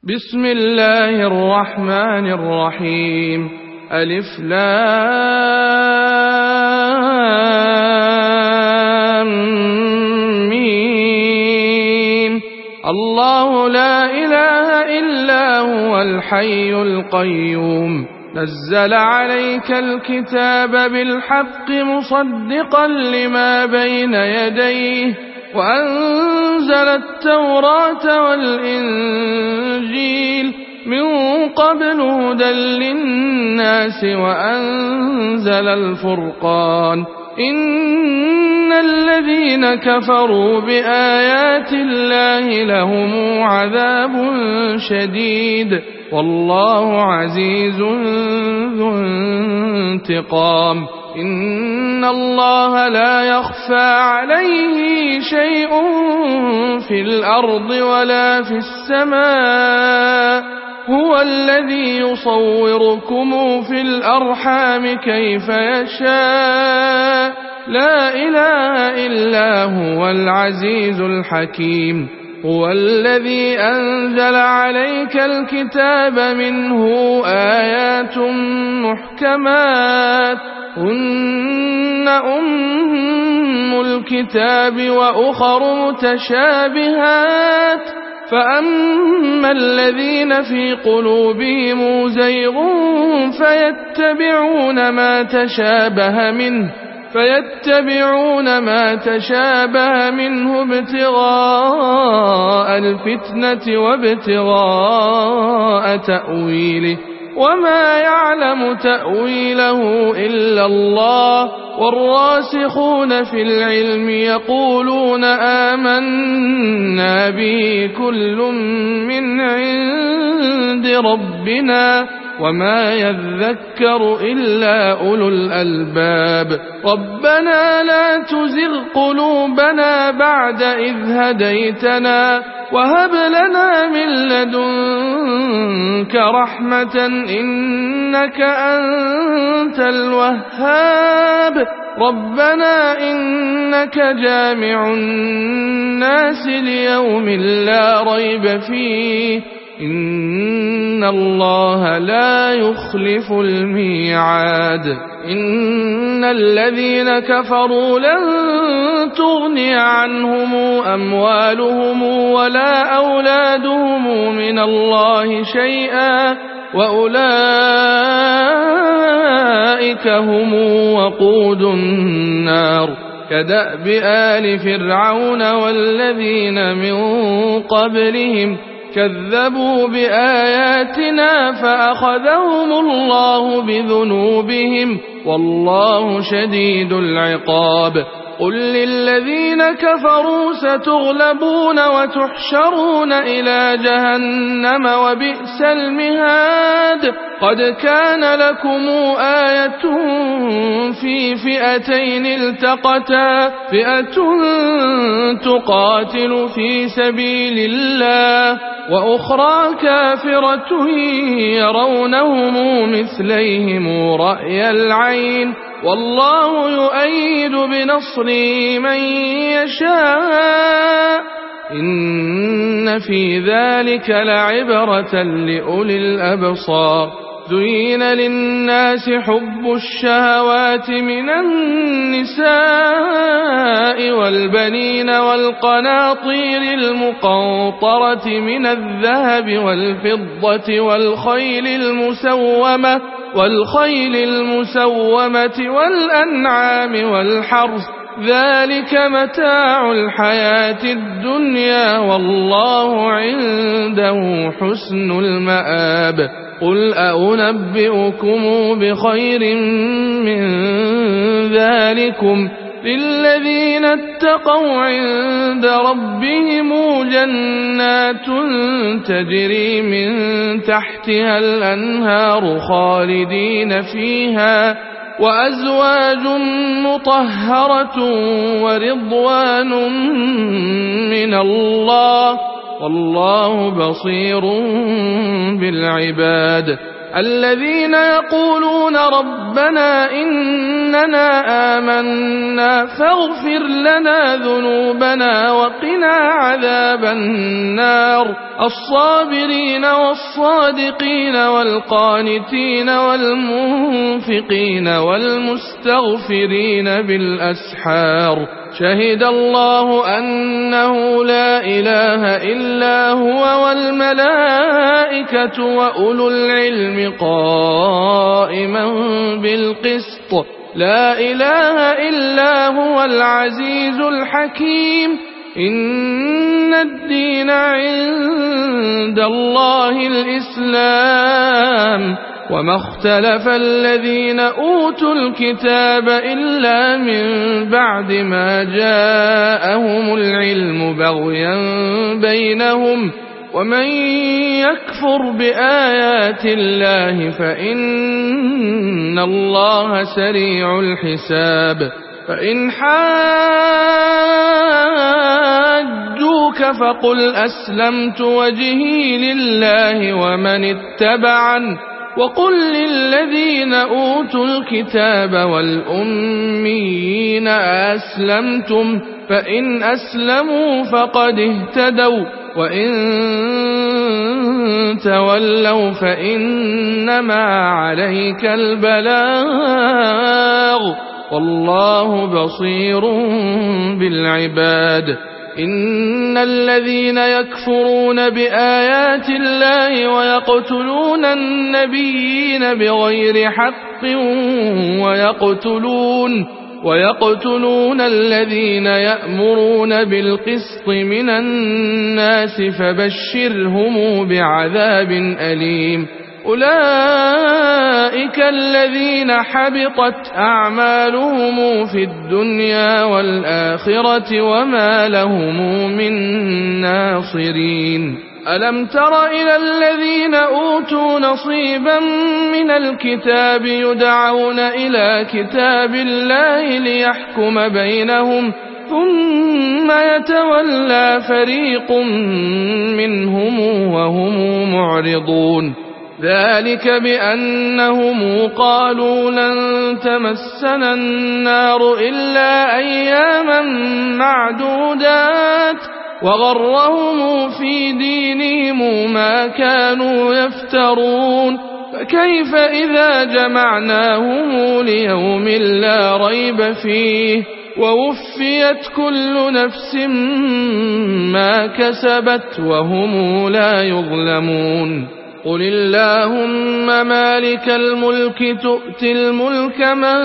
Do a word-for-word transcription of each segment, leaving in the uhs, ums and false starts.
بسم الله الرحمن الرحيم ألف لام ميم الله لا إله إلا هو الحي القيوم نزل عليك الكتاب بالحق مصدقا لما بين يديه وأنزل التوراة والإنجيل من قبل هدى للناس وأنزل الفرقان إن الذين كفروا بآيات الله لهم عذاب شديد والله عزيز ذو انتقام إن الله لا يخفى عليه شيء في الأرض ولا في السماء هو الذي يصوركم في الأرحام كيف يشاء لا إله إلا هو العزيز الحكيم هو الذي أنزل عليك الكتاب منه آيات محكمات هن أم الكتاب وأخر متشابهات فأما الذين في قلوبهم زيغ فيتبعون ما تشابه منه فيتبعون ما تشابه منه ابتغاء الفتنة وابتغاء تأويله وما يعلم تأويله إلا الله والراسخون في العلم يقولون آمنا به كل من عند ربنا وما يذكر إلا أولو الألباب ربنا لا تزغ قلوبنا بعد إذ هديتنا وهب لنا من لدنك رحمة إنك أنت الوهاب ربنا إنك جامع الناس ليوم لا ريب فيه إن الله لا يخلف الميعاد إن الذين كفروا لن تغني عنهم أموالهم ولا أولادهم من الله شيئا وأولئك هم وقود النار كدأب آل فرعون والذين من قبلهم كذبوا بآياتنا فأخذهم الله بذنوبهم والله شديد العقاب قل للذين كفروا ستغلبون وتحشرون إلى جهنم وبئس المهاد قد كان لكم آية في فئتين التقتا فئة تقاتل في سبيل الله وأخرى كافرة يرونهم مثليهم رأي العين والله يؤيد بنصره من يشاء إن في ذلك لعبرة لأولي الأبصار زين للناس حب الشهوات من النساء والبنين والقناطير المقنطرة من الذهب والفضة والخيل المسومة والخيل المسومة والأنعام والحرث ذلك متاع الحياة الدنيا والله عنده حسن المآب قل أنبئكم بخير من ذلكم للذين اتقوا عند ربهم جنات تجري من تحتها الأنهار خالدين فيها وأزواج مطهرة ورضوان من الله والله بصير بالعباد الذين يقولون ربنا إننا آمنا فاغفر لنا ذنوبنا وقنا عذاب النار الصابرين والصادقين والقانتين والمنفقين والمستغفرين بالأسحار شهد الله أنه لا إله إلا هو والملائكة وأولو العلم قائما بالقسط لا إله إلا هو العزيز الحكيم إن الدين عند الله الإسلام وما اختلف الذين أوتوا الكتاب إلا من بعد ما جاءهم العلم بغيا بينهم ومن يكفر بآيات الله فإن الله سريع الحساب فإن حاجوك فقل أسلمت وجهي لله ومن اتبعن وقل للذين أوتوا الكتاب والأميين أسلمتم فإن أسلموا فقد اهتدوا وإن تولوا فإنما عليك البلاغ والله بصير بالعباد إن الذين يكفرون بآيات الله ويقتلون النبيين بغير حق ويقتلون ويقتلون الذين يأمرون بالقسط من الناس فبشرهم بعذاب أليم أولئك الذين حبطت أعمالهم في الدنيا والآخرة وما لهم من ناصرين ألم تر إلى الذين أوتوا نصيبا من الكتاب يدعون إلى كتاب الله ليحكم بينهم ثم يتولى فريق منهم وهم معرضون ذلك بأنهم قالوا لن تمسنا النار إلا أياما معدودات وغرهم في دينهم ما كانوا يفترون فكيف إذا جمعناهم ليوم لا ريب فيه ووفيت كل نفس ما كسبت وهم لا يظلمون قل اللهم مالك الملك تؤتي الملك من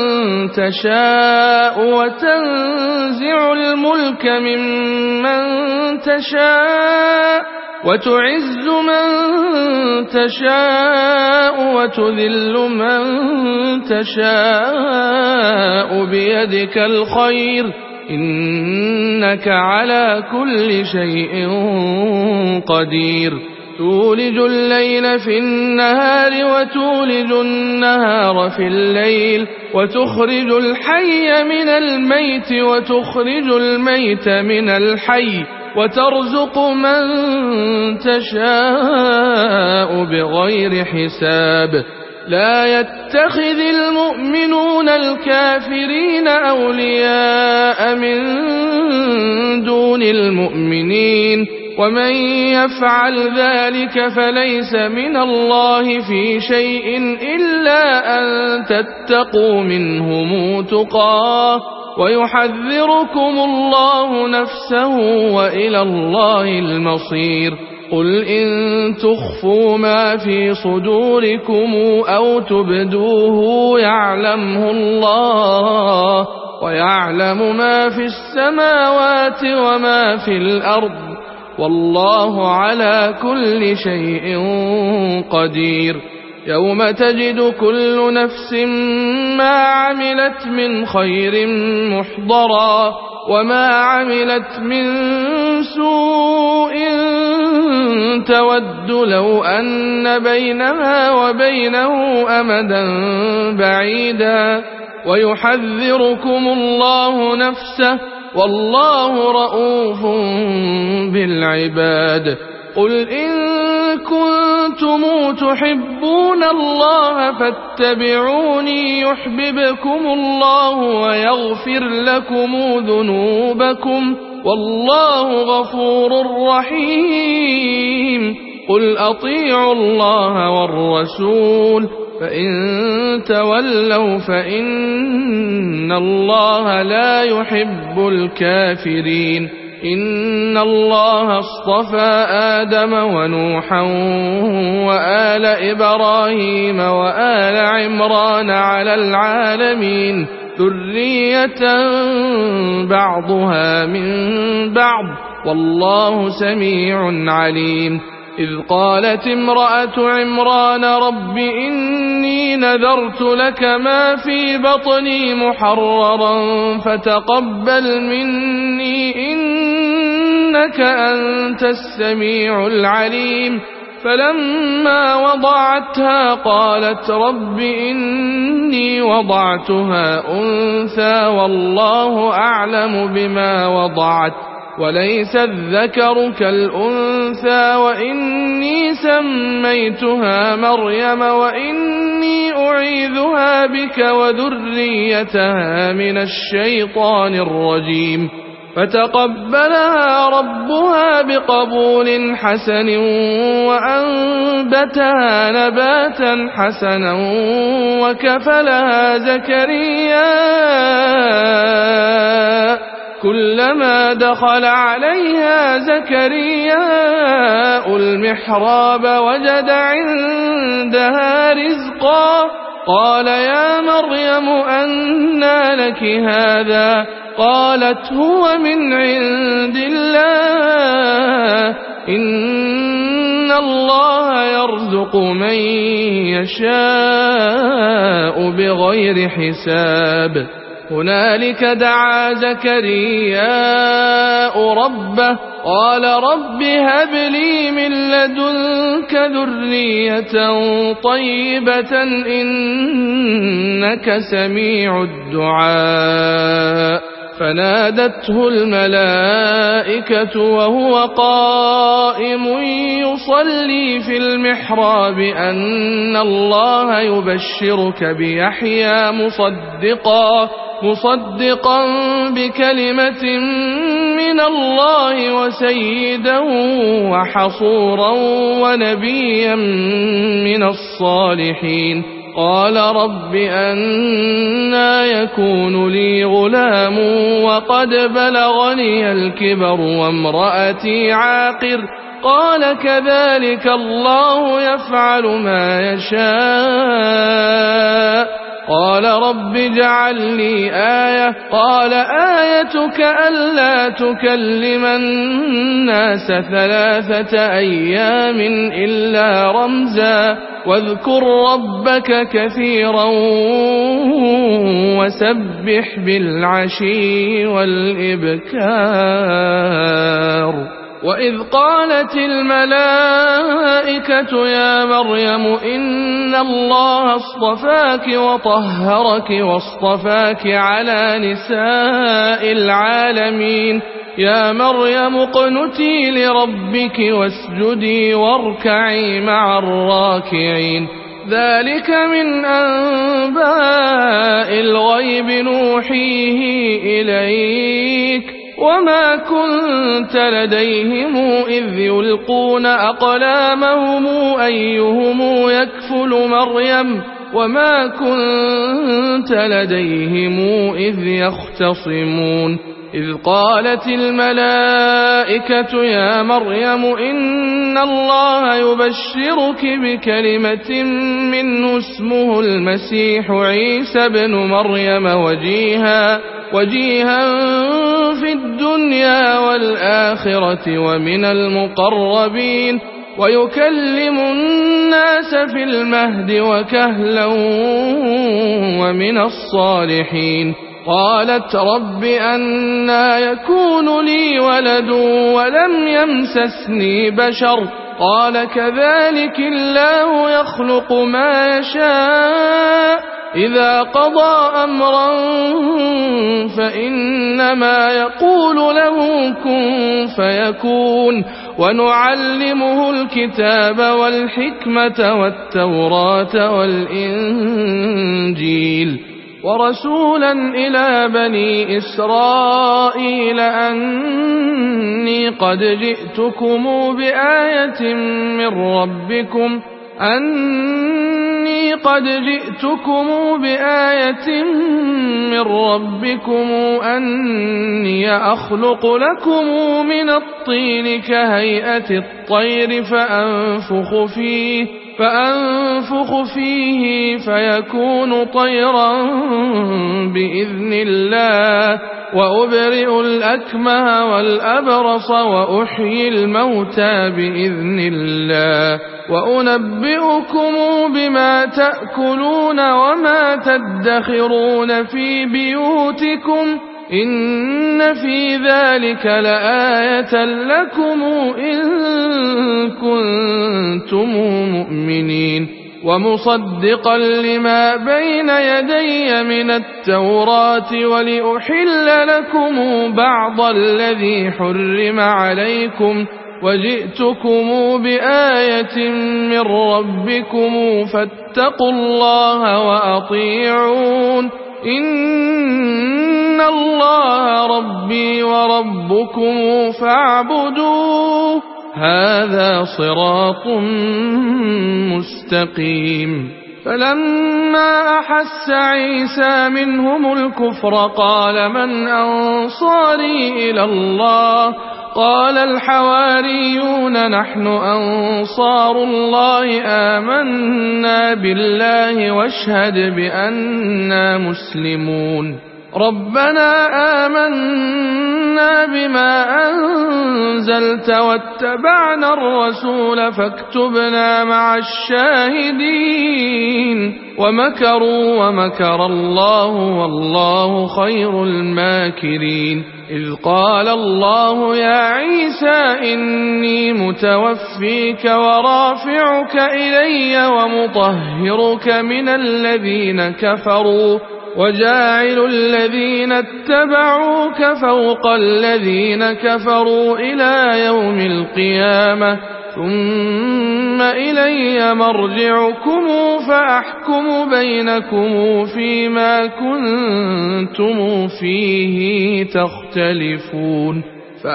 تشاء وتنزع الملك ممن تشاء وتعز من تشاء وتذل من تشاء بيدك الخير إنك على كل شيء قدير تولج الليل في النهار وتولج النهار في الليل وتخرج الحي من الميت وتخرج الميت من الحي وترزق من تشاء بغير حساب لا يتخذ المؤمنون الكافرين أولياء من دون المؤمنين ومن يفعل ذلك فليس من الله في شيء إلا أن تتقوا منهم تقاه ويحذركم الله نفسه وإلى الله المصير قل إن تخفوا ما في صدوركم أو تبدوه يعلمه الله ويعلم ما في السماوات وما في الأرض والله على كل شيء قدير يوم تجد كل نفس ما عملت من خير محضرا وما عملت من سوء تود لو أن بينها وبينه أمدا بعيدا ويحذركم الله نفسه والله رؤوف بالعباد قل إن كنتم كنتم تحبون الله فاتبعوني يحببكم الله ويغفر لكم ذنوبكم والله غفور رحيم. قل أطيعوا الله والرسول فإن تولوا فإن الله لا يحب الكافرين. إن الله اصطفى آدم ونوحا وآل إبراهيم وآل عمران على العالمين ذرية بعضها من بعض والله سميع عليم. إذ قالت امرأة عمران رب إني نذرت لك ما في بطني محررا فتقبل مني إنك أنت السميع العليم. فلما وضعتها قالت رب إني وضعتها أنثى والله أعلم بما وضعت وليس الذكر كالأنثى وإني سميتها مريم وإني أعيذها بك وذريتها من الشيطان الرجيم. فتقبلها ربها بقبول حسن وأنبتها نباتا حسنا وكفلها زكريا كلما دخل عليها زكرياء المحراب وجد عندها رزقا قال يا مريم أنى لك هذا قالت هو من عند الله إن الله يرزق من يشاء بغير حساب. هنالك دعا زكرياء ربه قال رب هب لي من لدنك ذرية طيبة إنك سميع الدعاء. فنادته الملائكة وهو قائم يصلي في المحراب أن الله يبشرك بيحيى مصدقا مصدقا بكلمة من الله وسيدا وحصورا ونبيا من الصالحين. قال رب أنى يكون لي غلام وقد بلغني الكبر وامرأتي عاقر قال كذلك الله يفعل ما يشاء. قال رب اجعل لي آية قال آيتك ألا تكلم الناس ثلاثة أيام إلا رمزا واذكر ربك كثيرا وسبح بالعشي والإبكار. وإذ قالت الملائكة يا مريم إن الله اصطفاك وطهرك واصطفاك على نساء العالمين يا مريم اقنتي لربك واسجدي واركعي مع الراكعين. ذلك من أنباء الغيب نوحيه إليك وما كنت لديهم إذ يلقون أقلامهم أيهم يكفل مريم وما كنت لديهم إذ يختصمون. إذ قالت الملائكة يا مريم إن الله يبشرك بكلمة منه اسمه المسيح عيسى بن مريم وجيها وجيها في الدنيا والآخرة ومن المقربين ويكلم الناس في المهد وكهلا ومن الصالحين. قالت رب أنى يكون لي ولد ولم يمسسني بشر قال كذلك الله يخلق ما يشاء إذا قضى أمرا فإنما يقول له كن فيكون ونعلمه الكتاب والحكمة والتوراة والإنجيل ورسولا إلى بني إسرائيل أني قد جئتكم بآية من ربكم أني قد جئتكم بآية من ربكم أني أخلق لكم من الطين كهيئة الطير فأنفخ فيه فأنفخ فيه فيكون طيرا بإذن الله وأبرئ الأكمه والأبرص وأحيي الموتى بإذن الله وأنبئكم بما تأكلون وما تدخرون في بيوتكم إن في ذلك لآية لكم إن كنتم مؤمنين ومصدقا لما بين يدي من التوراة ولأحل لكم بعض الذي حرم عليكم وجئتكم بآية من ربكم فاتقوا الله وأطيعون إن الله ربي وربكم فاعبدوه هذا صراط مستقيم. فلما أحس عيسى منهم الكفر قال من أنصاري إلى الله قال الحواريون نحن أنصار الله آمنا بالله واشهد بأننا مسلمون ربنا آمنا بما أنزلت واتبعنا الرسول فاكتبنا مع الشاهدين ومكروا ومكر الله والله خير الماكرين. إذ قال الله يا عيسى إني متوفيك ورافعك إلي ومطهرك من الذين كفروا وجاعل الذين اتبعوك فوق الذين كفروا إلى يوم القيامة ثم إلي مرجعكم فأحكم بينكم فيما كنتم فيه تختلفون.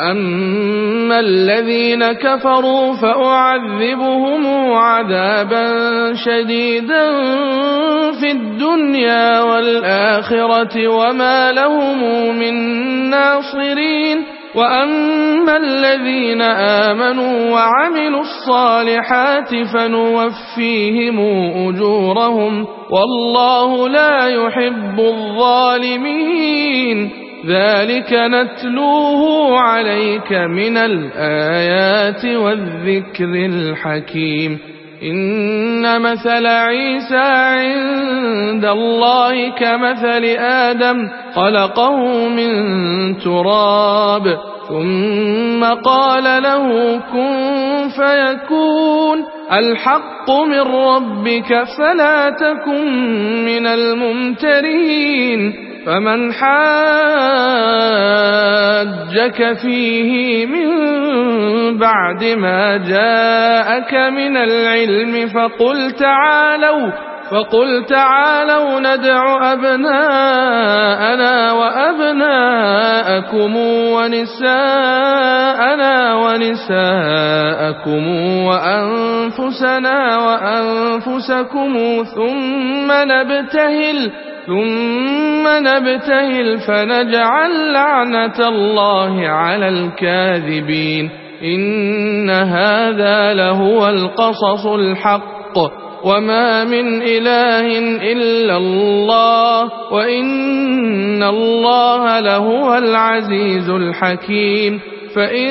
فأما الذين كفروا فأعذبهم عذابا شديدا في الدنيا والآخرة وما لهم من ناصرين. وأما الذين آمنوا وعملوا الصالحات فنوفيهم أجورهم والله لا يحب الظالمين. ذلك نتلوه عليك من الآيات والذكر الحكيم. إن مثل عيسى عند الله كمثل آدم خلقه من تراب ثم قال له كن فيكون الحق من ربك فلا تكن من الممترين. فمن حاجك فيه من بعد ما جاءك من العلم فقل تعالوا فقل تعالوا ندع أبناءنا وأبناءكم ونساءنا ونساءكم وأنفسنا وأنفسكم ثم نبتهل ثم نبتهل فنجعل لعنة الله على الكاذبين. إن هذا لهو القصص الحق وما من إله إلا الله وإن الله لهو العزيز الحكيم. فإن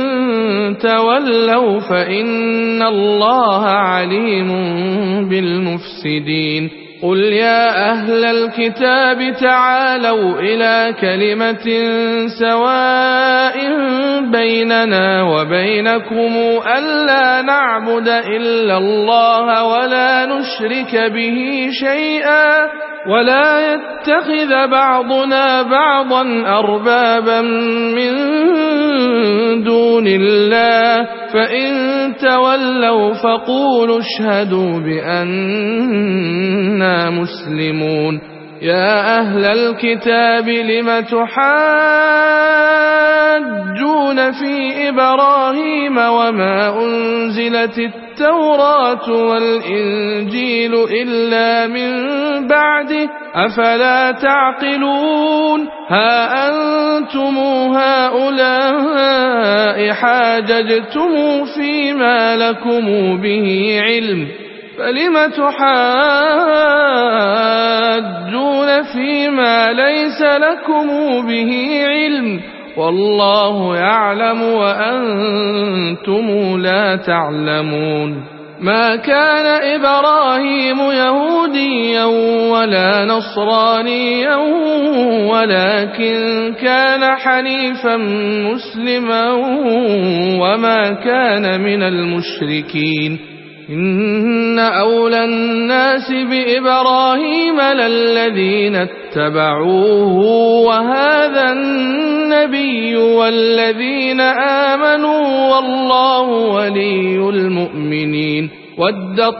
تولوا فإن الله عليم بالمفسدين. قل يا أهل الكتاب تعالوا إلى كلمة سواء بيننا وبينكم ألا نعبد إلا الله ولا نشرك به شيئا ولا يتخذ بعضنا بعضا أربابا من دون الله فإن تولوا فقولوا اشهدوا بأننا مسلمون يا أهل الكتاب لم تحاجون في إبراهيم وما أنزلت التوراة والإنجيل إلا من بعده أفلا تعقلون ها أنتم هؤلاء حاججتم فيما لكم به علم فلم تحاجون فيما ليس لكم به علم والله يعلم وأنتم لا تعلمون ما كان إبراهيم يهوديا ولا نصرانيا ولكن كان حنيفا مسلما وما كان من المشركين إن أولى الناس بإبراهيم للذين اتبعوه وهذا النبي والذين آمنوا والله ولي المؤمنين ودت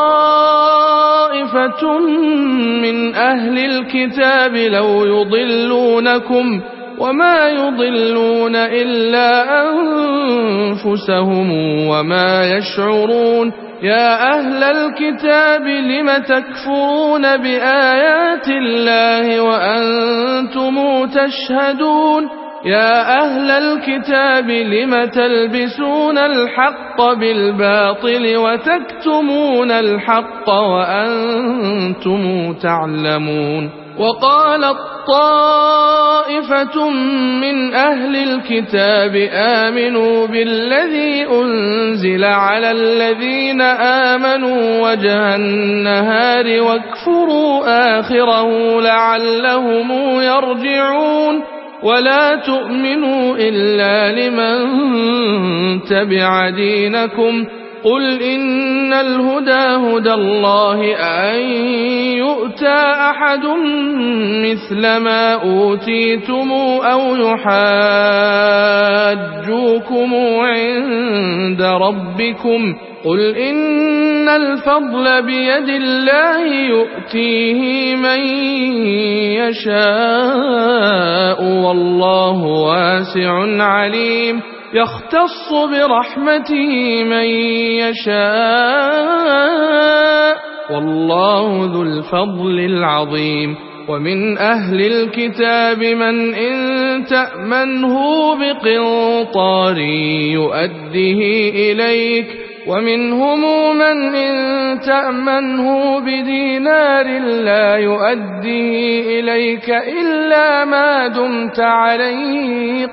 طائفة من أهل الكتاب لو يضلونكم وما يضلون إلا أنفسهم وما يشعرون يا أهل الكتاب لم تكفرون بآيات الله وأنتم تشهدون يا أهل الكتاب لم تلبسون الحق بالباطل وتكتمون الحق وأنتم تعلمون وقالت طائفة من أهل الكتاب آمنوا بالذي أنزل على الذين آمنوا وجه النهار واكفروا آخره لعلهم يرجعون ولا تؤمنوا إلا لمن تبع دينكم قل إن الهدى هدى الله أن يؤتى أحد مثل ما أوتيتم أو يحاجوكم عند ربكم قل إن الفضل بيد الله يؤتيه من يشاء والله واسع عليم يختص برحمته من يشاء والله ذو الفضل العظيم ومن أهل الكتاب من إن تأمنه بقنطار يؤده إليك ومنهم من إن تأمنه بدينار لا يؤديه إليك إلا ما دمت عليه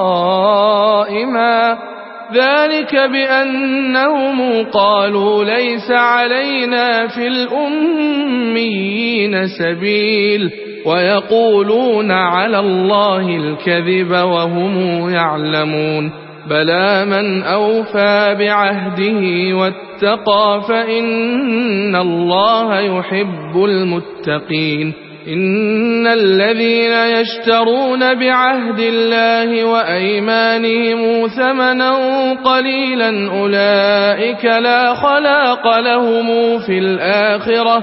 قائما ذلك بأنهم قالوا ليس علينا في الأميين سبيل ويقولون على الله الكذب وهم يعلمون بلى من أوفى بعهده واتقى فإن الله يحب المتقين إن الذين يشترون بعهد الله وأيمانهم ثمنا قليلا أولئك لا خلاق لهم في الآخرة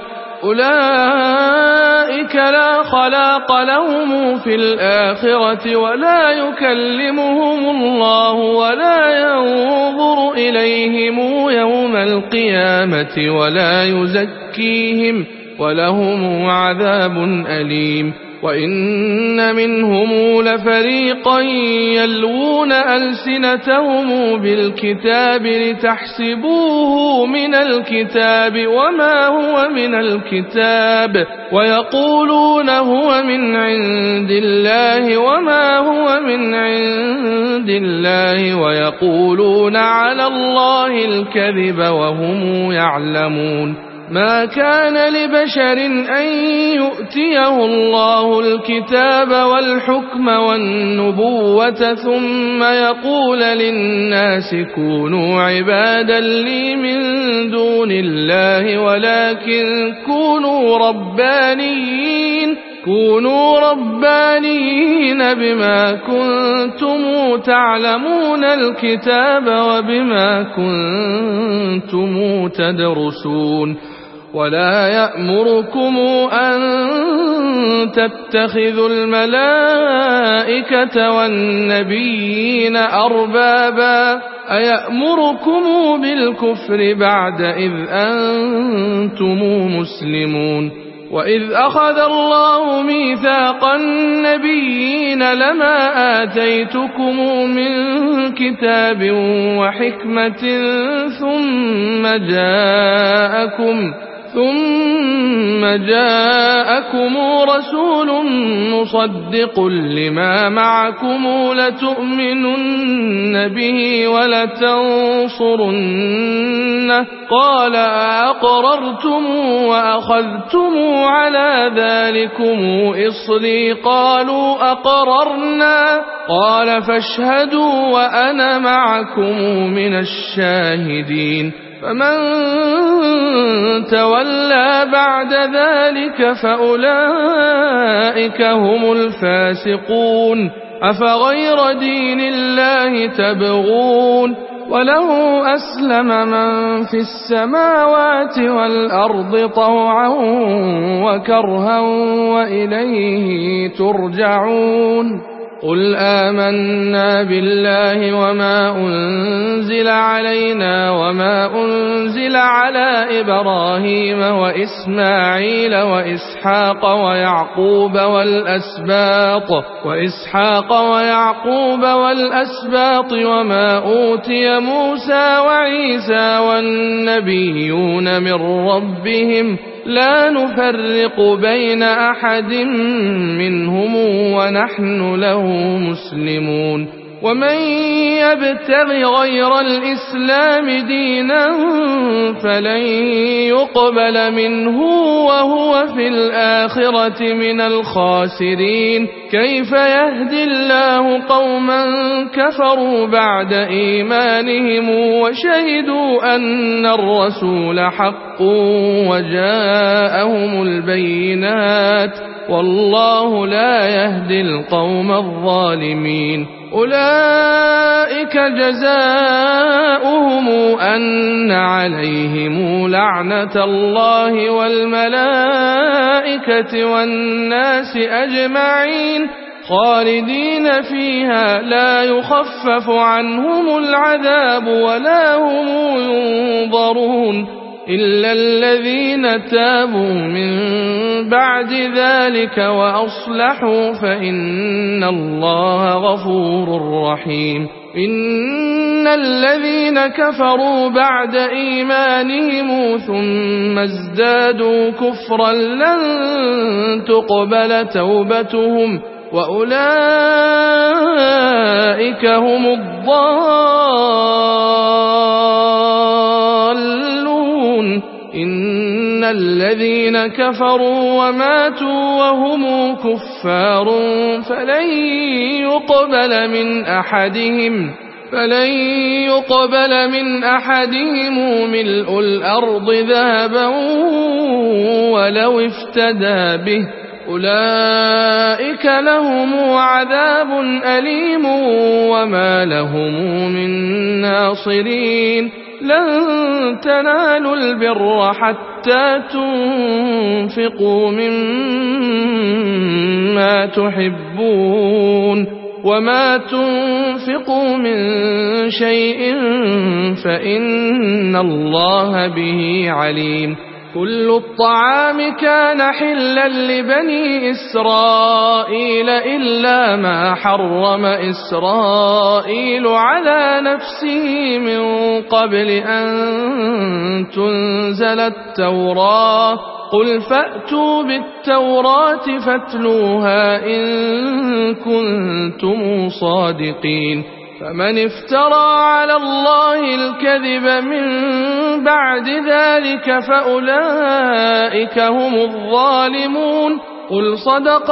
أولئك لا خلاق لهم في الآخرة ولا يكلمهم الله ولا ينظر إليهم يوم القيامة ولا يزكيهم ولهم عذاب أليم وإن منهم لفريقا يلوون ألسنتهم بالكتاب لتحسبوه من الكتاب وما هو من الكتاب ويقولون هو من عند الله وما هو من عند الله ويقولون على الله الكذب وهم يعلمون ما كان لبشر أن يؤتيه الله الكتاب والحكم والنبوة ثم يقول للناس كونوا عبادا لي من دون دون الله ولكن كونوا ربانيين كونوا ربانيين بما كنتم تعلمون الكتاب وبما كنتم تدرسون ولا يأمركم أن تتخذوا الملائكة والنبيين أربابا أيأمركم بالكفر بعد إذ أنتم مسلمون وإذ أخذ الله ميثاق النبيين لما آتيتكم من كتاب وحكمة ثم جاءكم ثم جاءكم رسول مصدق لما معكم لتؤمنن به ولتنصرنه قال أقررتم وأخذتم على ذلكم إصري قالوا أقررنا قال فاشهدوا وأنا معكم من الشاهدين فمن تولى بعد ذلك فأولئك هم الفاسقون أفغير دين الله تبغون وله أسلم من في السماوات والأرض طوعا وكرها وإليه ترجعون قل آمنا بالله وما أنزل علينا وما أنزل على إبراهيم وإسماعيل وإسحاق ويعقوب والأسباط وإسحاق ويعقوب والأسباط وما أوتي موسى وعيسى والنبيون من ربهم لا نفرق بين أحد منهم ونحن له مسلمون ومن يبتغ غير الإسلام دينا فلن يقبل منه وهو في الآخرة من الخاسرين كيف يهدي الله قوما كفروا بعد إيمانهم وشهدوا أن الرسول حق وجاءهم البينات والله لا يهدي القوم الظالمين أولئك جزاؤهم أن عليهم لعنة الله والملائكة والناس أجمعين خالدين فيها لا يخفف عنهم العذاب ولا هم ينظرون إلا الذين تابوا من بعد ذلك وأصلحوا فإن الله غفور رحيم إن الذين كفروا بعد إيمانهم ثم ازدادوا كفرا لن تقبل توبتهم وأولئك هم الضالون إن الذين كفروا وماتوا وهم كفار فلن يقبل من أحدهم فلن يقبل من أحدهم ملء الأرض ذهبا ولو افتدى به أولئك لهم عذاب أليم وما لهم من ناصرين لن تنالوا البر حتى تنفقوا مما تحبون وما تنفقوا من شيء فإن الله به عليم كل الطعام كان حلا لبني إسرائيل إلا ما حرم إسرائيل على نفسه من قبل أن تنزل التوراة قل فأتوا بالتوراة فاتلوها إن كنتم صادقين فمن افترى على الله الكذب من بعد ذلك فأولئك هم الظالمون قل صدق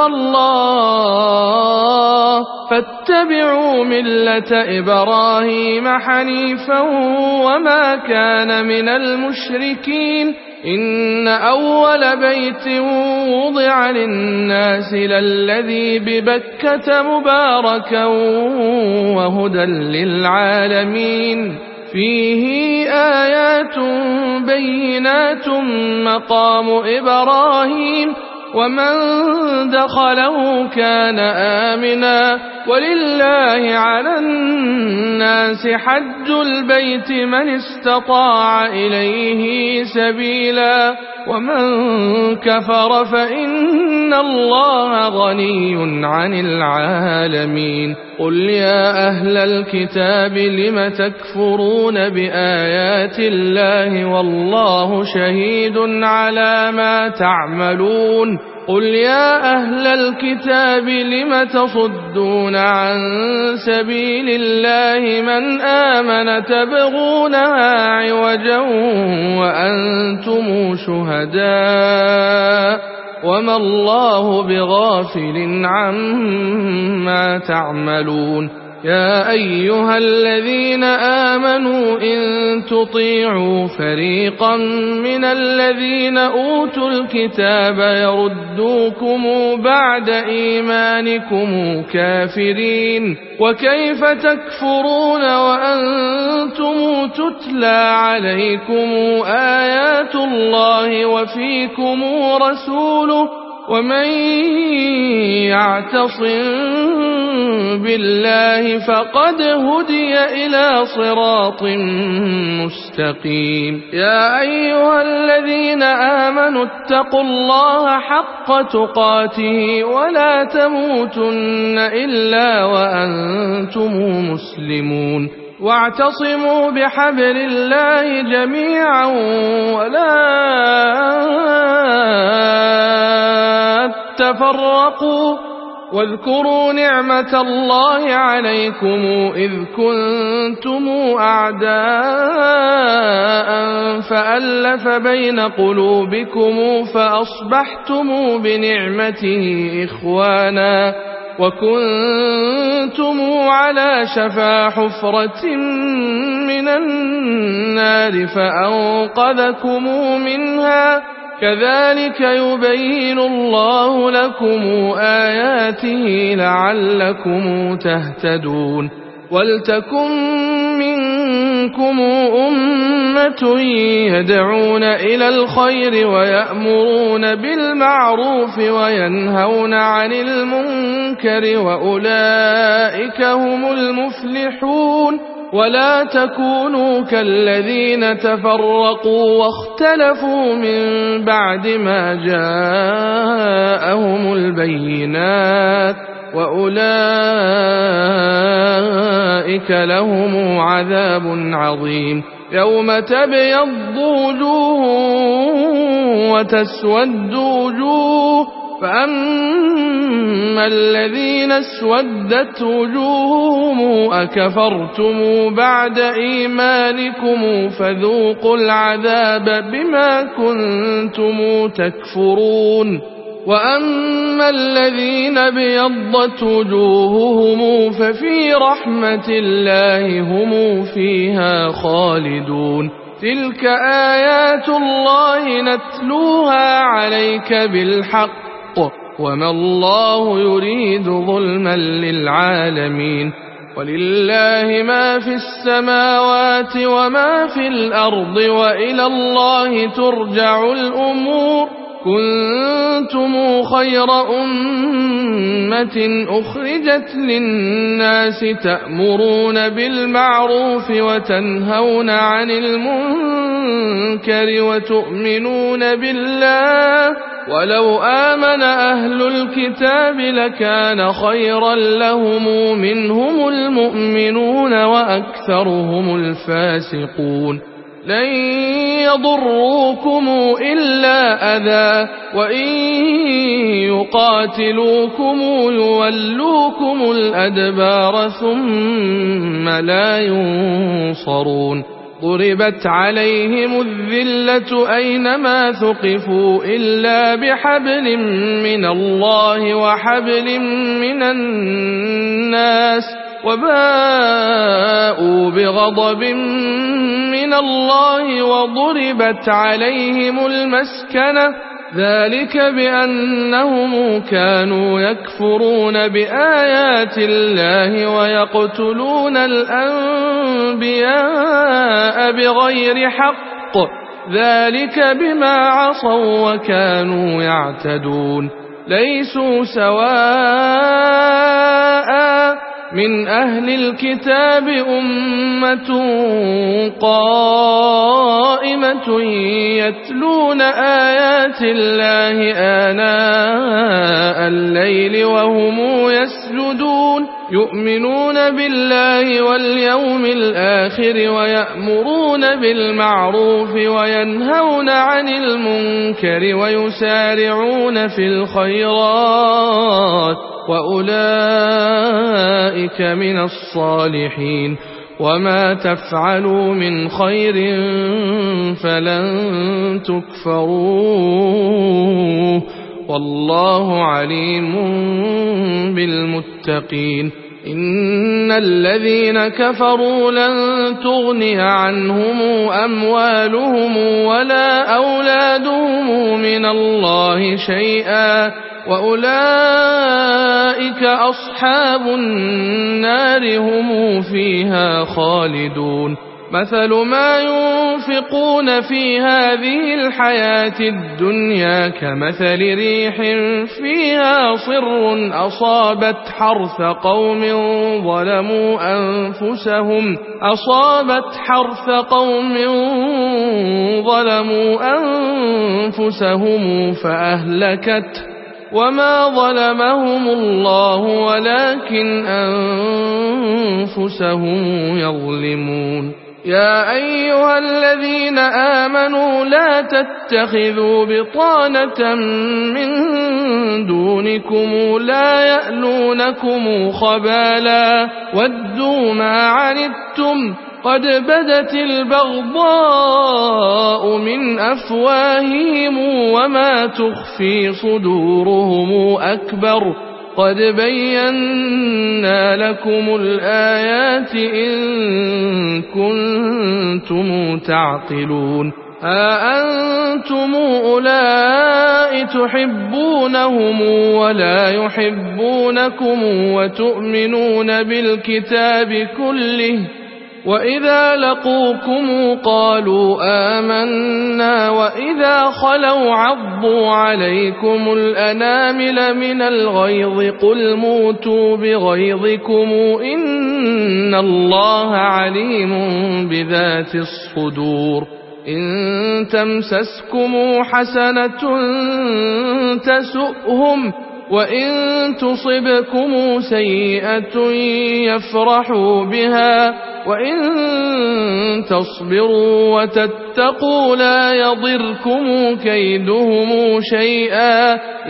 الله فاتبعوا ملة إبراهيم حنيفا وما كان من المشركين إن أول بيت وضع للناس للذي ببكة مباركا وهدى للعالمين فيه آيات بينات مقام إبراهيم ومن دخله كان آمنا ولله على الناس حج البيت من استطاع إليه سبيلا ومن كفر فإن الله غني عن العالمين قل يا أهل الكتاب لم تكفرون بآيات الله والله شهيد على ما تعملون قل يا أهل الكتاب لم تصدون عن سبيل الله من آمن تبغونها عوجا وأنتم شهداء وما الله بغافل عما تعملون يا أيها الذين آمنوا إن تطيعوا فريقا من الذين أوتوا الكتاب يردوكم بعد إيمانكم كافرين وكيف تكفرون وأنتم تتلى عليكم آيات الله وفيكم رسوله ومن يعتصم بالله فقد هدي إلى صراط مستقيم يا أيها الذين آمنوا اتقوا الله حق تقاته ولا تموتن إلا وأنتم مسلمون واعتصموا بحبل الله جميعا ولا تفرقوا واذكروا نعمة الله عليكم إذ كنتم أعداء فألف بين قلوبكم فأصبحتم بنعمته إخوانا وكنتم على شفا حفرة من النار فأنقذكم منها كذلك يبين الله لكم آياته لعلكم تهتدون ولتكن منكم أمة يدعون إلى الخير ويأمرون بالمعروف وينهون عن المنكر وأولئك هم المفلحون ولا تكونوا كالذين تفرقوا واختلفوا من بعد ما جاءهم البينات وأولئك لهم عذاب عظيم يوم تبيض وجوه وتسود وجوه فأما الذين اسودت وجوههم أكفرتم بعد إيمانكم فذوقوا العذاب بما كنتم تكفرون وأما الذين ابيضت وجوههم ففي رحمة الله هم فيها خالدون تلك آيات الله نتلوها عليك بالحق وما الله يريد ظلما للعالمين ولله ما في السماوات وما في الأرض وإلى الله ترجع الأمور كنتم خير أمة أخرجت للناس تأمرون بالمعروف وتنهون عن المنكر وتؤمنون بالله ولو آمن أهل الكتاب لكان خيرا لهم منهم المؤمنون وأكثرهم الفاسقون لن يضروكم إلا أذى وإن يقاتلوكم يولوكم الأدبار ثم لا ينصرون ضربت عليهم الذلة أينما ثقفوا إلا بحبل من الله وحبل من الناس وباءوا بغضب من الله وضربت عليهم المسكنة ذلك بأنهم كانوا يكفرون بآيات الله ويقتلون الأنبياء بغير حق ذلك بما عصوا وكانوا يعتدون ليسوا سواء من أهل الكتاب أمة قائمة يتلون آيات الله آناء الليل وهم يسجدون يؤمنون بالله واليوم الآخر ويأمرون بالمعروف وينهون عن المنكر ويسارعون في الخيرات وأولئك من الصالحين وما تفعلوا من خير فلن تكفروه والله عليم بالمتقين إن الذين كفروا لن تغني عنهم أموالهم ولا أولادهم من الله شيئا وأولئك أصحاب النار هم فيها خالدون مثل ما ينفقون في هذه الحياة الدنيا كمثل ريح فيها صر أصابت حرث قوم ظلموا أنفسهم أصابت حرث قوم ظلموا أنفسهم فأهلكته وما ظلمهم الله ولكن أنفسهم يظلمون يا أيها الذين آمنوا لا تتخذوا بطانة من دونكم لا يألونكم خبالا ودوا ما عنتم قد بدت البغضاء من أفواههم وما تخفي صدورهم أكبر قد بينا لكم الآيات إن كنتم تعقلون ها أنتم أولئك تحبونهم ولا يحبونكم وتؤمنون بالكتاب كله وإذا لقوكم قالوا آمنا وإذا خلوا عضوا عليكم الأنامل من الغيظ قل موتوا بغيظكم إن الله عليم بذات الصدور إن تمسسكم حسنة تسؤهم وإن تصبكم سيئة يفرحوا بها وإن تصبروا وتتقوا لا يضركم كيدهم شيئا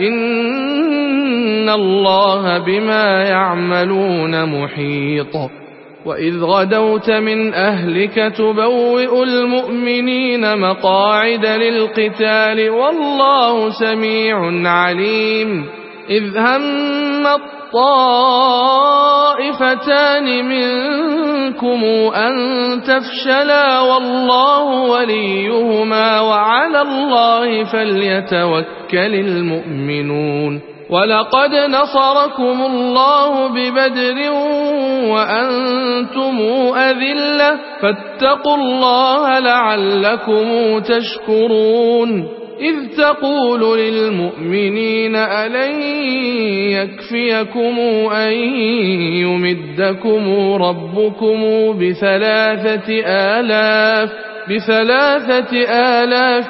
إن الله بما يعملون محيط وإذ غدوت من أهلك تبوئ المؤمنين مقاعد للقتال والله سميع عليم إذ هم الطائفتان منكم أن تفشلا والله وليهما وعلى الله فليتوكل المؤمنون ولقد نصركم الله ببدر وأنتم أذلة فاتقوا الله لعلكم تشكرون إذ تقول للمؤمنين ألن يكفيكم أن يمدكم ربكم بثلاثة آلاف بثلاثة آلاف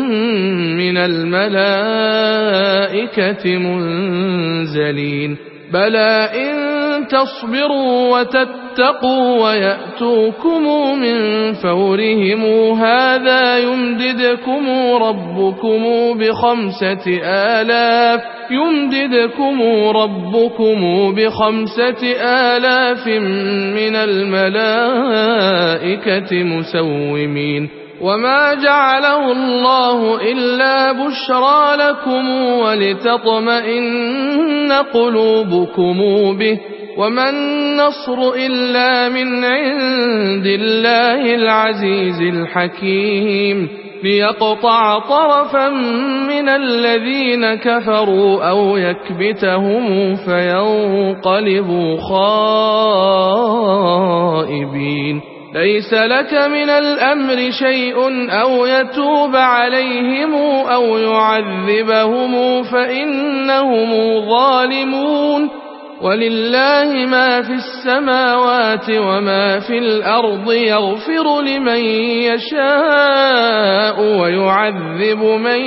من الملائكة منزلين بلى إن تصبروا وتتقوا ويأتوكم من فورهم هذا يمددكم ربكم بخمسة آلاف يمددكم ربكم بخمسة آلاف من الملائكة مسومين وما جعله الله إلا بشرى لكم ولتطمئن قلوبكم به وما النصر إلا من عند الله العزيز الحكيم ليقطع طرفا من الذين كفروا أو يكبتهم فينقلبوا خائبين ليس لك من الأمر شيء أو يتوب عليهم أو يعذبهم فإنهم ظالمون ولله ما في السماوات وما في الأرض يغفر لمن يشاء ويعذب من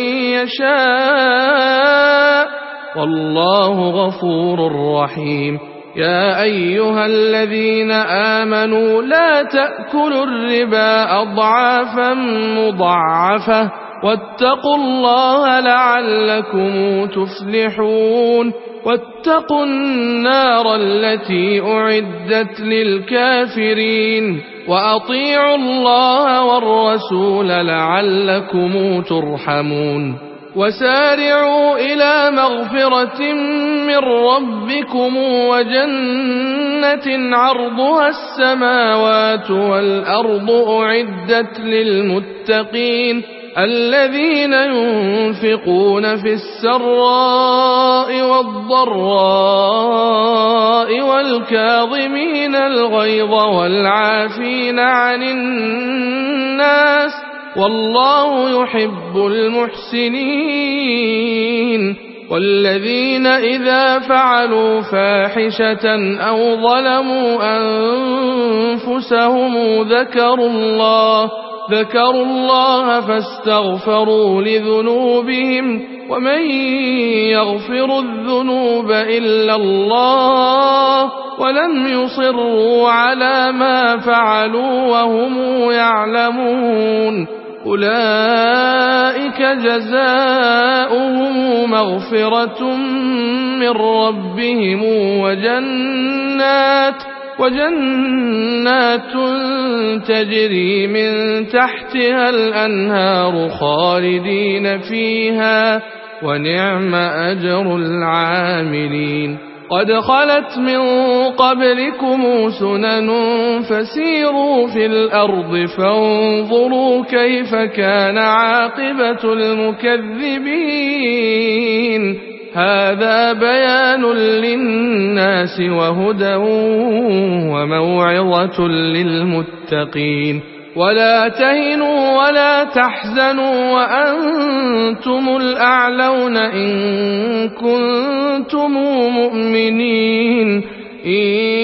يشاء والله غفور رحيم يا أيها الذين آمنوا لا تأكلوا الربا أضعافا مضاعفة واتقوا الله لعلكم تفلحون واتقوا النار التي أعدت للكافرين وأطيعوا الله والرسول لعلكم ترحمون وسارعوا إلى مغفرة من ربكم وجنة عرضها السماوات والأرض أعدت للمتقين الذين ينفقون في السراء والضراء والكاظمين الغيظ والعافين عن الناس والله يحب المحسنين والذين إذا فعلوا فاحشة أو ظلموا أنفسهم ذكروا الله ذكروا الله فاستغفروا لذنوبهم ومن يغفر الذنوب إلا الله ولم يصروا على ما فعلوا وهم يعلمون أولئك جزاؤهم مغفرة من ربهم وجنات وجنات تجري من تحتها الأنهار خالدين فيها ونعم أجر العاملين قد خلت من قبلكم سنن فسيروا في الأرض فانظروا كيف كان عاقبة المكذبين هذا بيان للناس وهدى وموعظة للمتقين ولا تهنوا ولا تحزنوا وأنتم الأعلون إن كنتم مؤمنين إن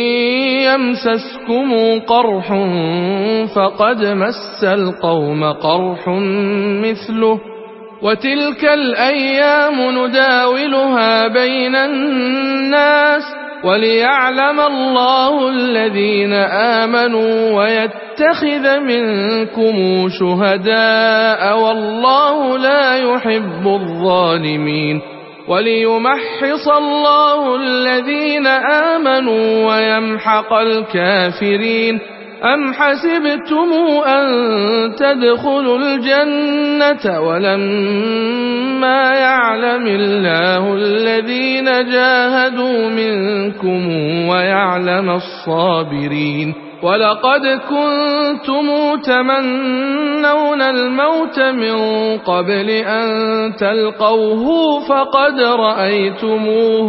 يمسسكم قرح فقد مس القوم قرح مثله وتلك الأيام نداولها بين الناس وليعلم الله الذين آمنوا ويتخذ منكم شهداء والله لا يحب الظالمين وليمحص الله الذين آمنوا ويمحق الكافرين أم حسبتم أن تدخلوا الجنة ولما يعلم الله الذين جاهدوا منكم ويعلم الصابرين ولقد كنتم تمنون الموت من قبل أن تلقوه فقد رأيتموه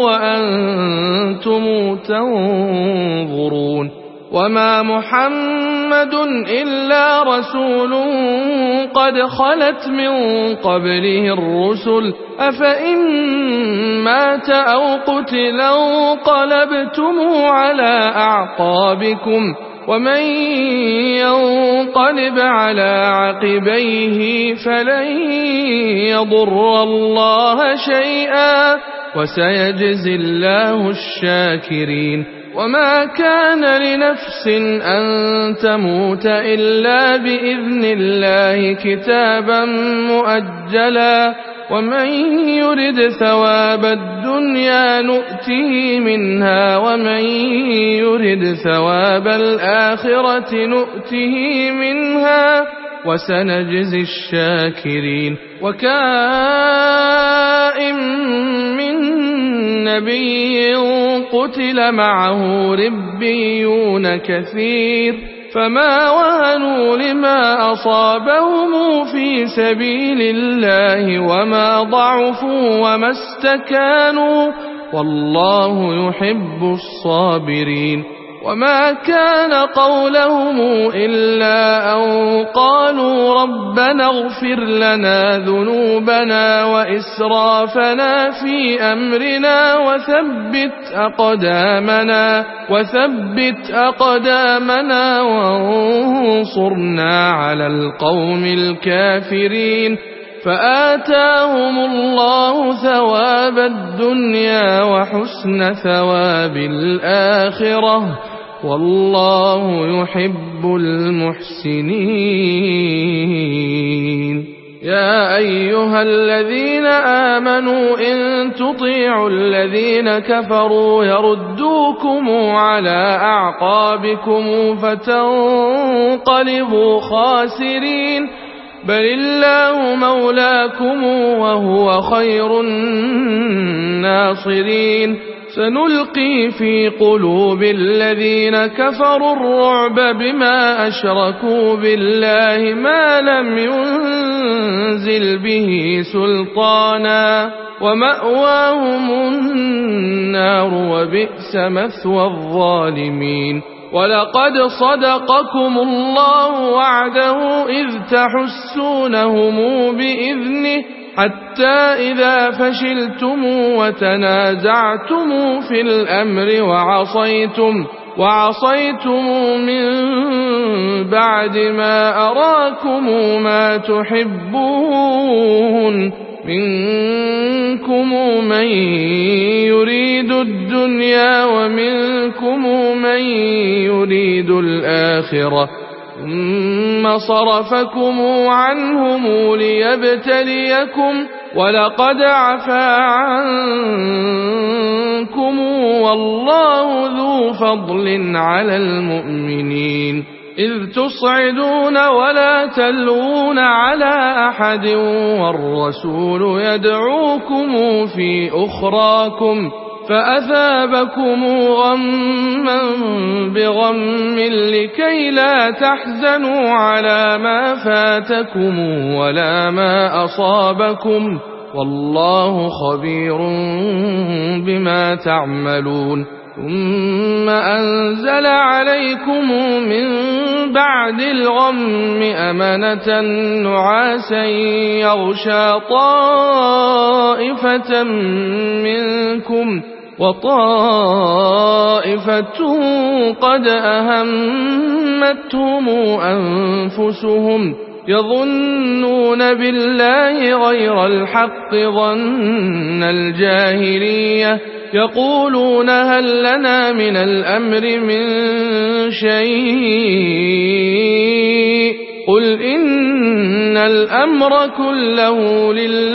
وأنتم تنظرون وما محمد إلا رسول قد خلت من قبله الرسل أفإن مات أو قتل انقلبتم على أعقابكم ومن ينقلب على عقبيه فلن يضر الله شيئا وسيجزي الله الشاكرين. وما كان لنفس أن تموت إلا بإذن الله كتابا مؤجلا ومن يرد ثواب الدنيا نؤته منها ومن يرد ثواب الآخرة نؤته منها وسنجزي الشاكرين. وكائن من نبي قتل معه ربيون كثير فما وهنوا لما أصابهم في سبيل الله وما ضعفوا وما استكانوا والله يحب الصابرين. وما كان قولهم إلا أن قالوا ربنا اغفر لنا ذنوبنا وإسرافنا في أمرنا وثبت أقدامنا وثبت أقدامنا وانصرنا على القوم الكافرين. فآتاهم الله ثواب الدنيا وحسن ثواب الآخرة والله يحب المحسنين. يا أيها الذين آمنوا إن تطيعوا الذين كفروا يردوكم على أعقابكم فتنقلبوا خاسرين بل الله مولاكم وهو خير الناصرين. سنلقي في قلوب الذين كفروا الرعب بما أشركوا بالله ما لم ينزل به سلطانا ومأواهم النار وبئس مثوى الظالمين. ولقد صدقكم الله وعده إذ تحسونهم بإذنه حتى إذا فشلتم وتنازعتم في الأمر وعصيتم وعصيتم من بعد ما أراكم ما تحبون منكم من يريد الدنيا ومنكم من يريد الآخرة ثم صرفكم عنهم ليبتليكم ولقد عفا عنكم والله ذو فضل على المؤمنين. إذ تصعدون ولا تلوون على أحد والرسول يدعوكم في أخراكم فأثابكم غما بغم لكي لا تحزنوا على ما فاتكم ولا ما أصابكم والله خبير بما تعملون. ثم أنزل عليكم من بعد الغم أمنة نعاسا يغشى طائفة منكم وطائفة قد أهمتهم أنفسهم يظنون بالله غير الحق ظن الجاهلية يقولون هل لنا من الأمر من شيء قل إن الأمر كله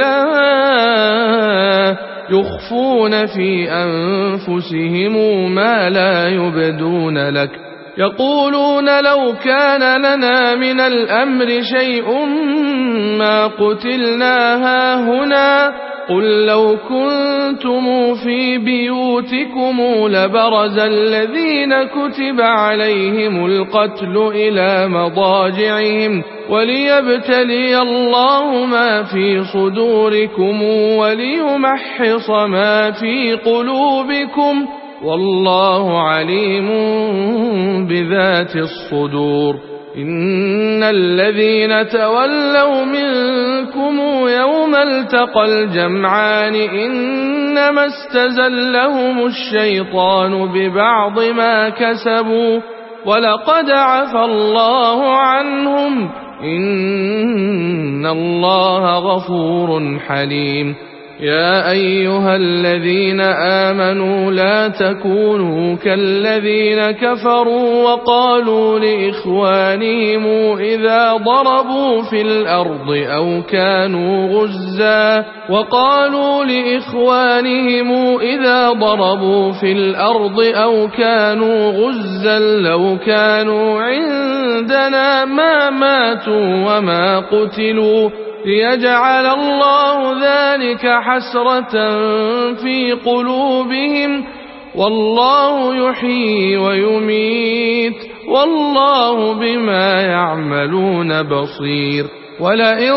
لله يخفون في أنفسهم ما لا يبدون لك يقولون لو كان لنا من الأمر شيء ما قتلنا هاهنا قل لو كنتم في بيوتكم لبرز الذين كتب عليهم القتل إلى مضاجعهم وليبتلي الله ما في صدوركم وليمحص ما في قلوبكم والله عليم بذات الصدور. إن الذين تولوا منكم يوم التقى الجمعان إنما استزلهم الشيطان ببعض ما كسبوا ولقد عفى الله عنهم إن الله غفور حليم. يا أيها الذين آمنوا لا تكونوا كالذين كفروا وقالوا لإخوانهم إذا ضربوا في الأرض أو كانوا غزا وقالوا لإخوانهم إذا ضربوا في الأرض أو كانوا غزا لو كانوا عندنا ما ماتوا وما قتلوا ليجعل الله ذلك حسرة في قلوبهم والله يحيي ويميت والله بما يعملون بصير ولئن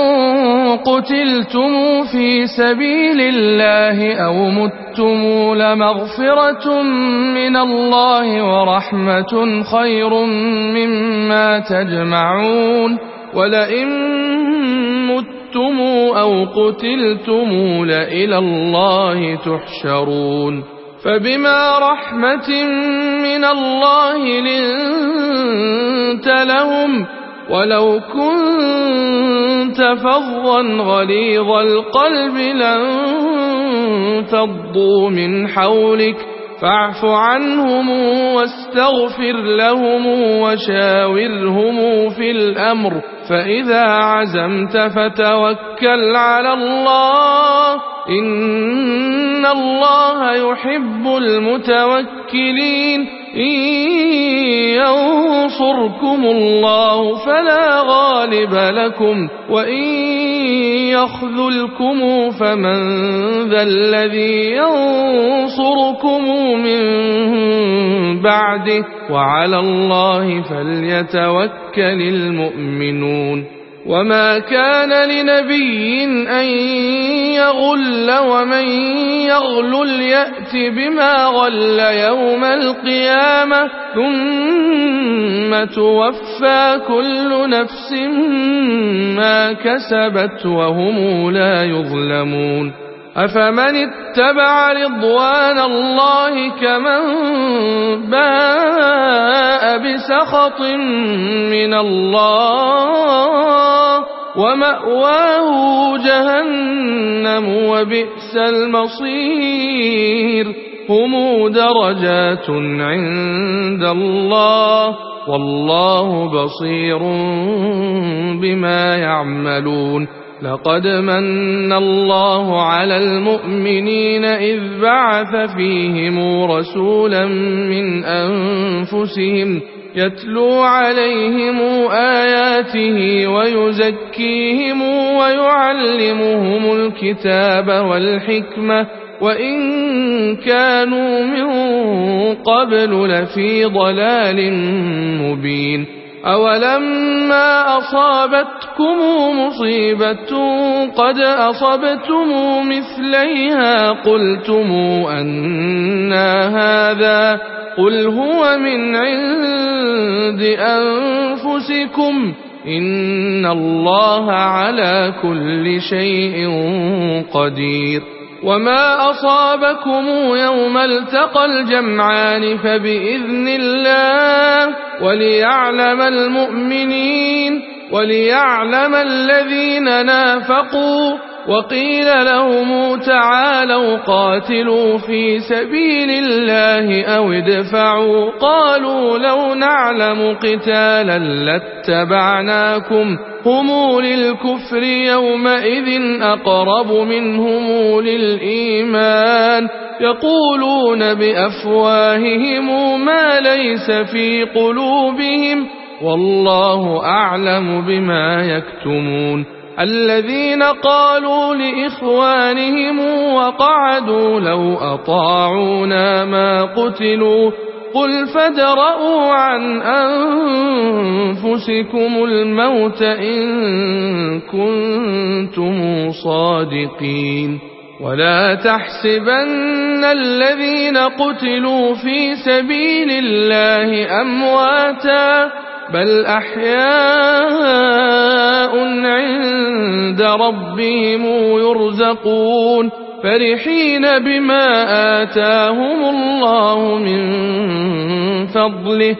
قتلتم في سبيل الله أو متم لمغفرة من الله ورحمة خير مما تجمعون ولئن متم أو قتلتم لإلى الله تحشرون فبما رحمة من الله لنت لهم ولو كنت فظا غليظ القلب لانفضوا من حولك فاعف عنهم واستغفر لهم وشاورهم في الأمر فإذا عزمت فتوكل على الله إن الله يحب المتوكلين إن ينصركم الله فلا غالب لكم وإن يخذلكم فمن ذا الذي ينصركم من بعده وعلى الله فليتوكل المؤمنون وما كان لنبي أن يغل ومن يغلل يأت بما غل يوم القيامة ثم توفى كل نفس ما كسبت وهم لا يظلمون أفمن اتبع رضوان الله كمن باء بسخط من الله ومأواه جهنم وبئس المصير هم درجات عند الله والله بصير بما يعملون لقد من الله على المؤمنين إذ بعث فيهم رسولا من أنفسهم يتلو عليهم آياته ويزكيهم ويعلمهم الكتاب والحكمة وإن كانوا من قبل لفي ضلال مبين أولما أصابتكم مصيبة قد أصبتم مثليها قلتم أنى هذا قل هو من عند أنفسكم إن الله على كل شيء قدير وما أصابكم يوم التقى الجمعان فبإذن الله وليعلم المؤمنين وليعلم الذين نافقوا وقيل لهم تعالوا قاتلوا في سبيل الله أو ادفعوا قالوا لو نعلم قتالا لاتبعناكم هم للكفر يومئذ أقرب منهم للإيمان يقولون بأفواههم ما ليس في قلوبهم والله أعلم بما يكتمون الذين قالوا لإخوانهم وقعدوا لو أطاعونا ما قتلوا قل فادرءوا عن أنفسكم الموت إن كنتم صادقين ولا تحسبن الذين قتلوا في سبيل الله أمواتا بل أحياء عند ربهم يرزقون فرحين بما آتاهم الله من فضله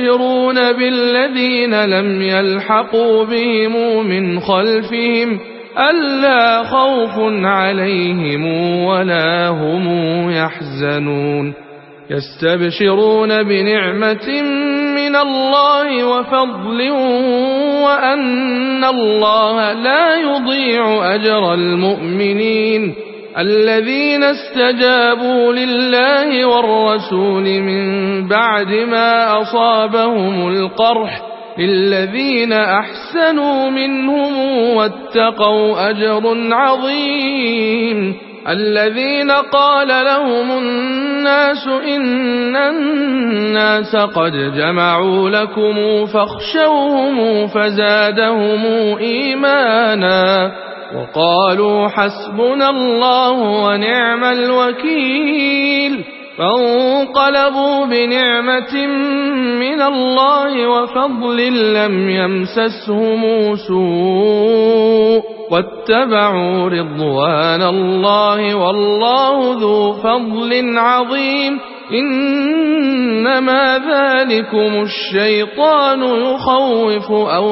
ويستبشرون بالذين لم يلحقوا بهم من خلفهم ألا خوف عليهم ولا هم يحزنون يستبشرون بنعمة من الله وفضل وأن الله لا يضيع أجر المؤمنين الذين استجابوا لله والرسول من بعد ما أصابهم القرح للذين أحسنوا منهم واتقوا أجر عظيم الذين قال لهم الناس إن الناس قد جمعوا لكم فاخشوهم فزادهم إيمانا وقالوا حسبنا الله ونعم الوكيل فانقلبوا بنعمة من الله وفضل لم يمسسهم سوء واتبعوا رضوان الله والله ذو فضل عظيم إنما ذلكم الشيطان يخوف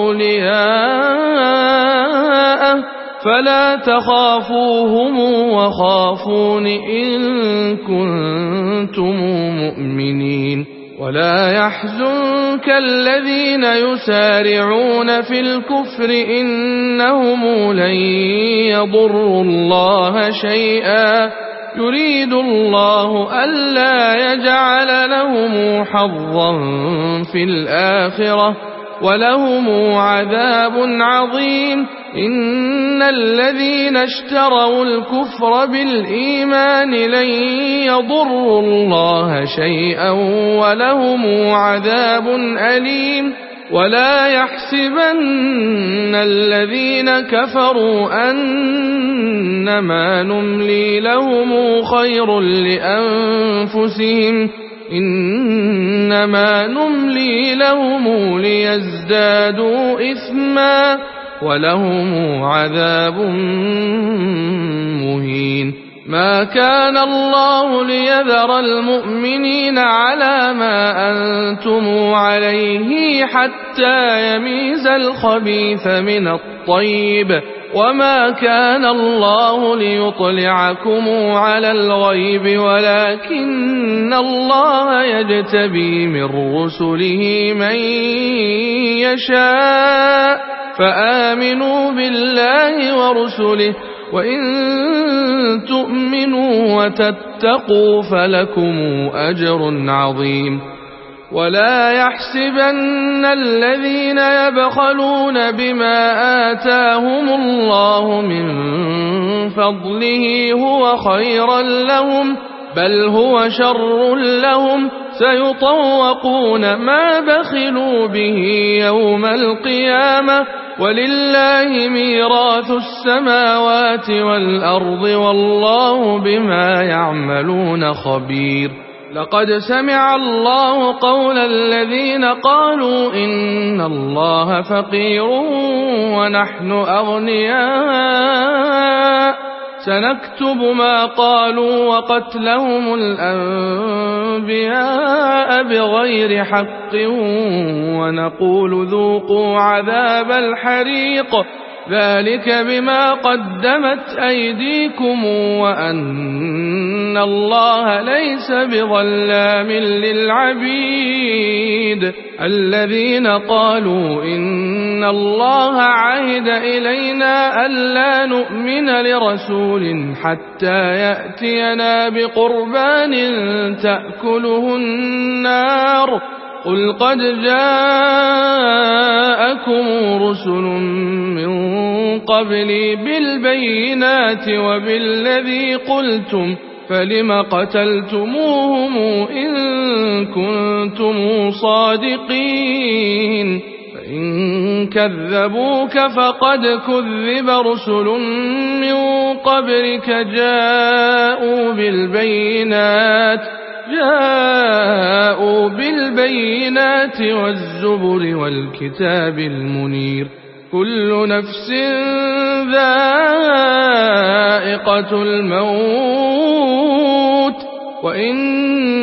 أولياءه فلا تخافوهم وخافون إن كنتم مؤمنين ولا يحزنك الذين يسارعون في الكفر إنهم لن يضروا الله شيئا يريد الله ألا يجعل لهم حظا في الآخرة ولهم عذاب عظيم إن الذين اشتروا الكفر بالإيمان لن يضروا الله شيئا ولهم عذاب أليم ولا يحسبن الذين كفروا أنما نملي لهم خير لأنفسهم إنما نملي لهم ليزدادوا إثما ولهم عذاب مهين ما كان الله ليذر المؤمنين على ما أنتم عليه حتى يميز الخبيث من الطيب وما كان الله ليطلعكم على الغيب ولكن الله يجتبي من رسله من يشاء فآمنوا بالله ورسله وإن تؤمنوا وتتقوا فلكم أجر عظيم ولا يحسبن الذين يبخلون بما آتاهم الله من فضله هو خيرا لهم بل هو شر لهم سيطوقون ما بخلوا به يوم القيامة ولله ميراث السماوات والأرض والله بما يعملون خبير لقد سمع الله قول الذين قالوا إن الله فقير ونحن أغنياء سنكتب ما قالوا وقتلهم الأنبياء بغير حق ونقول ذوقوا عذاب الحريق ذلك بما قدمت أيديكم وأن الله ليس بظلام للعبيد الذين قالوا إن الله عهد إلينا ألا نؤمن لرسول حتى يأتينا بقربان تأكله النار قل قد جاءكم رسل من قبلي بالبينات وبالذي قلتم فلم قتلتموهم إن كنتم صادقين فإن كذبوك فقد كذب رسل من قبلك جاءوا بالبينات جاءوا بالبينات والزبر والكتاب المنير كل نفس ذائقة الموت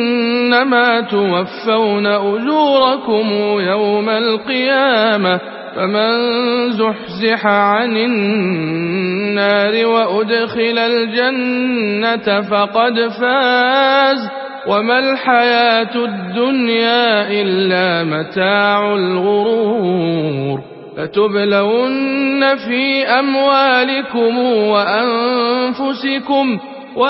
وإنما توفون أجوركم يوم القيامة فمن زحزح عن النار وأدخل الجنة فقد فاز وما الحياة الدنيا إلا متاع الغرور لتبلون في أموالكم وأنفسكم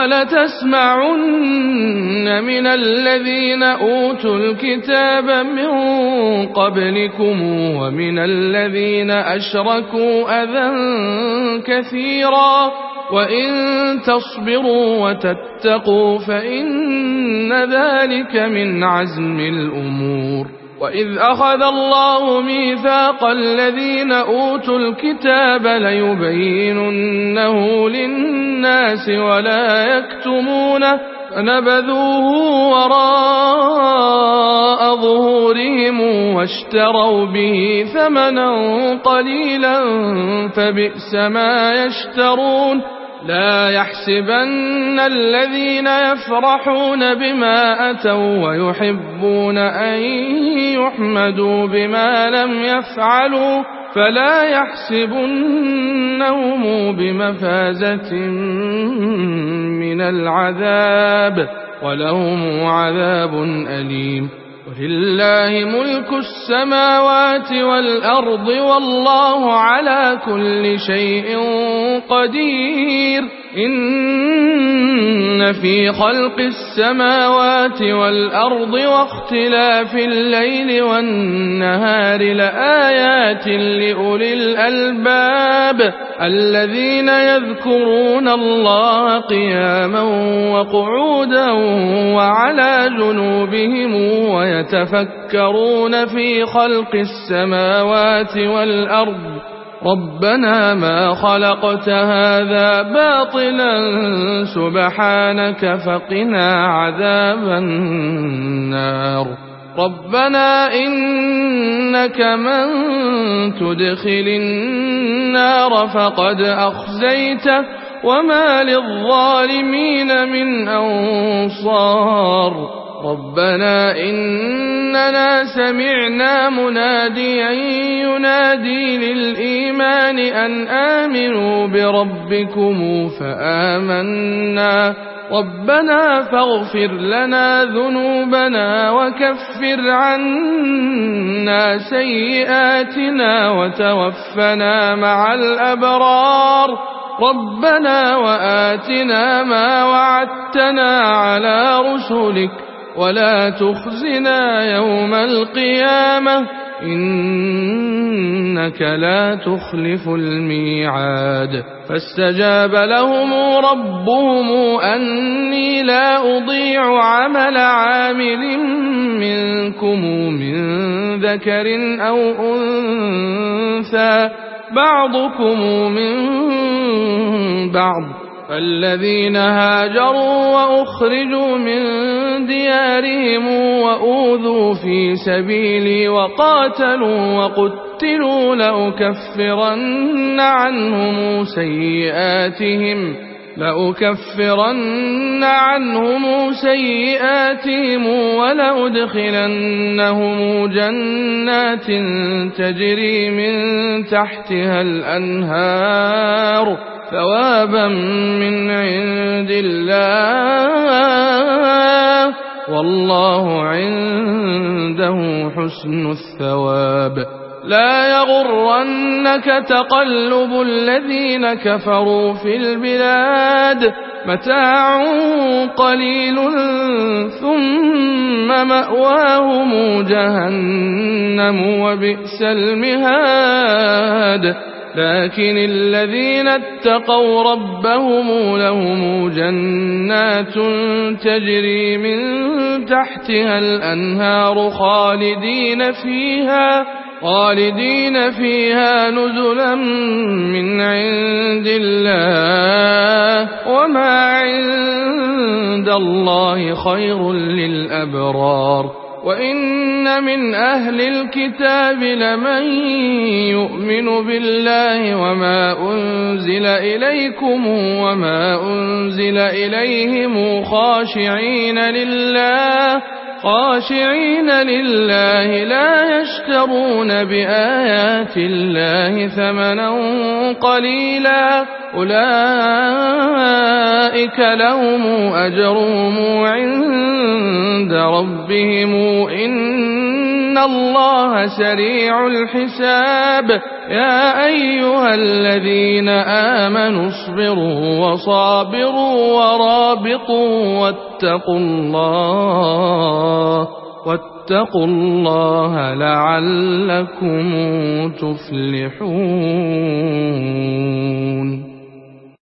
ولتسمعن من الذين أوتوا الكتاب من قبلكم ومن الذين أشركوا أذى كثيرا وإن تصبروا وتتقوا فإن ذلك من عزم الأمور وإذ أخذ الله ميثاق الذين أوتوا الكتاب ليبيننه للناس ولا يكتمونه فنبذوه وراء ظهورهم واشتروا به ثمنا قليلا فبئس ما يشترون لا يحسبن الذين يفرحون بما أتوا ويحبون أن يحمدوا بما لم يفعلوا فلا يحسبنهم بمفازة من العذاب ولهم عذاب أليم ولله ملك السماوات والأرض والله على كل شيء قدير إن في خلق السماوات والأرض واختلاف الليل والنهار لآيات لأولي الألباب الذين يذكرون الله قياما وقعودا وعلى جنوبهم ويتفكرون في خلق السماوات والأرض ربنا ما خلقت هذا باطلا سبحانك فقنا عذاب النار ربنا إنك من تدخل النار فقد أخزيته وما للظالمين من أنصار ربنا إننا سمعنا مناديا ينادي للإيمان أن آمنوا بربكم فآمنا ربنا فاغفر لنا ذنوبنا وكفر عنا سيئاتنا وتوفنا مع الأبرار ربنا وآتنا ما وعدتنا على رسلك ولا تخزنا يوم القيامة إنك لا تخلف الميعاد فاستجاب لهم ربهم أني لا أضيع عمل عامل منكم من ذكر أو أنثى بعضكم من بعض فالذين هاجروا وأخرجوا من ديارهم وأوذوا في سبيلي وقاتلوا وقتلوا لأكفرن عنهم سيئاتهم لأكفرن عنهم سيئاتهم ولأدخلنهم جنات تجري من تحتها الأنهار ثوابا من عند الله والله عنده حسن الثواب لا يغرنك تقلب الذين كفروا في البلاد متاع قليل ثم مأواهم جهنم وبئس المهاد لكن الذين اتقوا ربهم لهم جنات تجري من تحتها الأنهار خالدين فيها خالدين فيها نزلا من عند الله وما عند الله خير للأبرار وإن من أهل الكتاب لمن يؤمن بالله وما أنزل إليكم وما أنزل إليهم خاشعين لله خاشعين لله لا يشترون بآيات الله ثمنا قليلا أولئك لهم أجرهم عند ربهم إن الله سريع الحساب يا أيها الذين آمنوا اصبروا وصابروا ورابطوا واتقوا الله واتقوا الله لعلكم تفلحون.